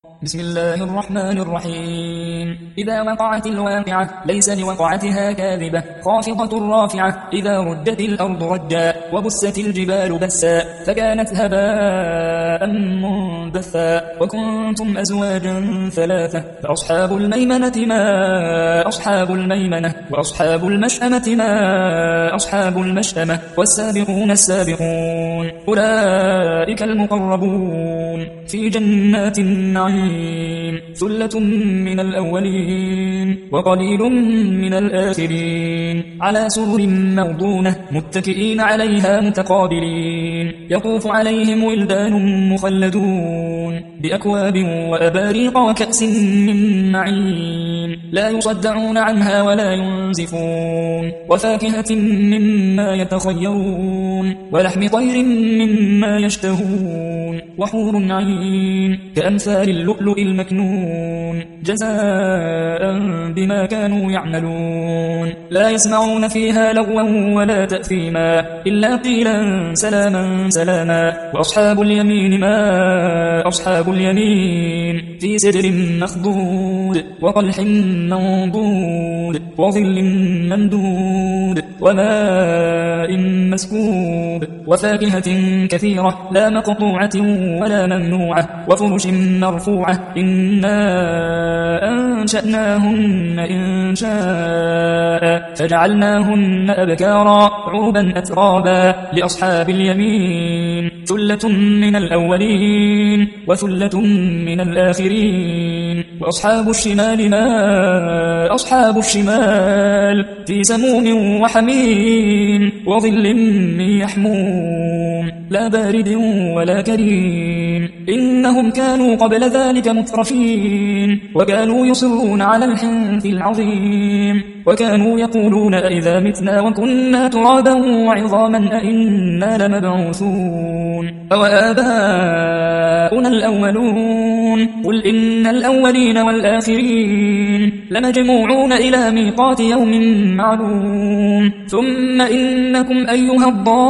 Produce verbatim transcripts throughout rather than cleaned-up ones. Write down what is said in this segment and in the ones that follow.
بسم الله الرحمن الرحيم. إذا وقعت الواقعة ليس لوقعتها كاذبة خافضة رافعة. إذا ردت الأرض رجا وبست الجبال بسا فكانت هباء منبثا وكنتم أزواجا ثلاثة فأصحاب الميمنة ما أصحاب الميمنة وأصحاب المشأمة ما أصحاب المشأمة والسابقون السابقون أولئك المقربون في جنات النعيم ثلة من الأولين وقليل من الآخرين على سرر موضونة متكئين عليها متقابلين يطوف عليهم ولدان مخلدون بأكواب وأباريق وكأس من معين لا يصدعون عنها ولا ينزفون وفاكهة مما يتخيرون ولحم طير مما يشتهون وحور عين كأمثال اللؤلؤ المكنون جزاء بما كانوا يعملون لا يسمعون فيها لغوا ولا تأثيما إلا قيلا سلاما سلاما وأصحاب اليمين ما أصحاب اليمين في سدر مخضود وطلح منضود وظل ممدود وماء مسكوب وفاكهة كثيرة لا مقطوعة ولا ممنوعة وفرش مرفوعة إنا أنشأناهن إن شاء فجعلناهن أبكارا عربا أترابا لأصحاب اليمين ثلة من الأولين وثلة من الآخرين وأصحاب الشمال ما أصحاب الشمال في سموم وحميم وظل من يحموم لا بارد ولا كريم إنهم كانوا قبل ذلك مترفين وكانوا يصرون على الحنث العظيم وكانوا يقولون أئذا متنا وكنا ترابا وعظاما أئنا لمبعوثون أوآباؤنا الأولون قل إن الأولين والآخرين لمجموعون إلى ميقات يوم معلوم ثم إنكم أيها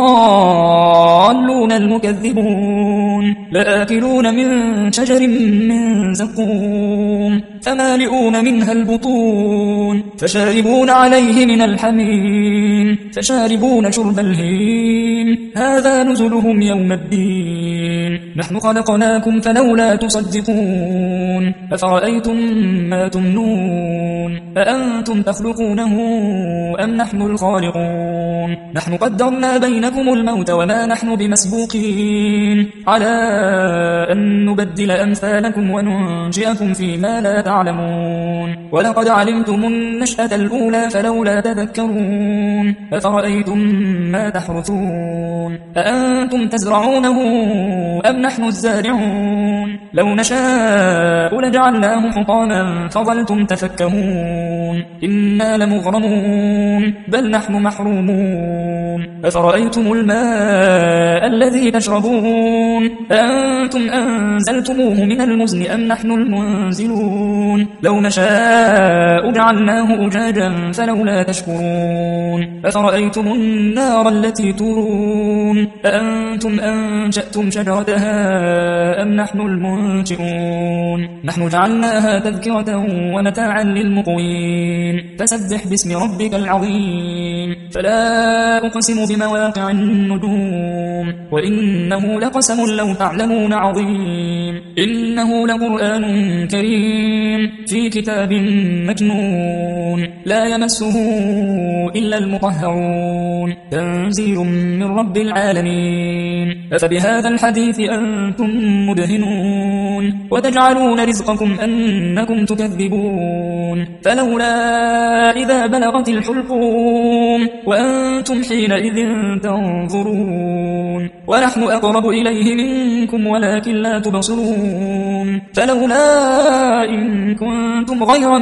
الضالون المكذبون لآكلون من شجر من زقوم فمالئون منها البطون فشاربون عليه من الحميم فشاربون شرب الهيم هذا نزلهم يوم الدين نحن خلقناكم فلولا تصدقون أفرأيتم ما تمنون أأنتم تخلقونه أم نحن الخالقون نحن قدرنا بينكم الموت وما نحن بمسبوقين على أن نبدل أمثالكم وننشئكم فيما لا تعلمون ولقد علمتم النشأة الأولى فلولا تذكرون أفرأيتم ما تحرثون أأنتم تزرعونه أم نحن الزارعون لو نشاء لجعلناه حطاما فظلتم تفكهون إنا لمغرمون بل نحن محرومون أفرأيتم الماء الذي تشربون أأنتم أنزلتموه من المزن أم نحن المنزلون لو نشاء جعلناه أجاجا فلولا تشكرون أفرأيتم النار التي تورون أأنتم أنشأتم شجرتها أم نحن المنشئون نحن جعلناها تذكرة ومتاعا للمقوين فسبح باسم ربك العظيم فلا أقسم بمواقع النجوم وإنه لقسم لو تعلمون عظيم إنه لقرآن كريم في كتاب مكنون لا يمسه إلا المطهرون تنزيل من رب العالمين أفبهذا الحديث أنتم مدهنون وتجعلون رزقكم أنكم تكذبون فلولا إذا بلغت الحلقوم وأنتم حينئذ تنظرون ونحن أقرب إليه منكم ولكن لا تبصرون فلولا إن كنتم غير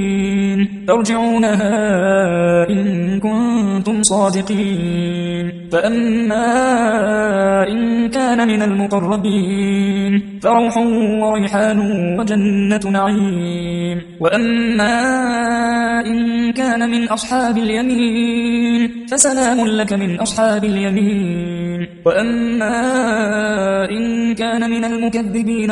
مدينين ترجعونها إن كنتم صادقين فأما إن كان من المقربين فروح وريحان وجنة نعيم وأما إن كان من أصحاب اليمين فسلام لك من أصحاب اليمين وأما إن كان من المكذبين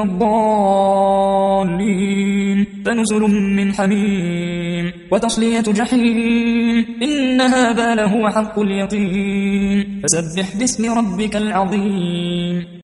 الضالين فنزل من حميم وتصلية جحيم إن هذا لهو حق اليقين فسبح باسم ربك العظيم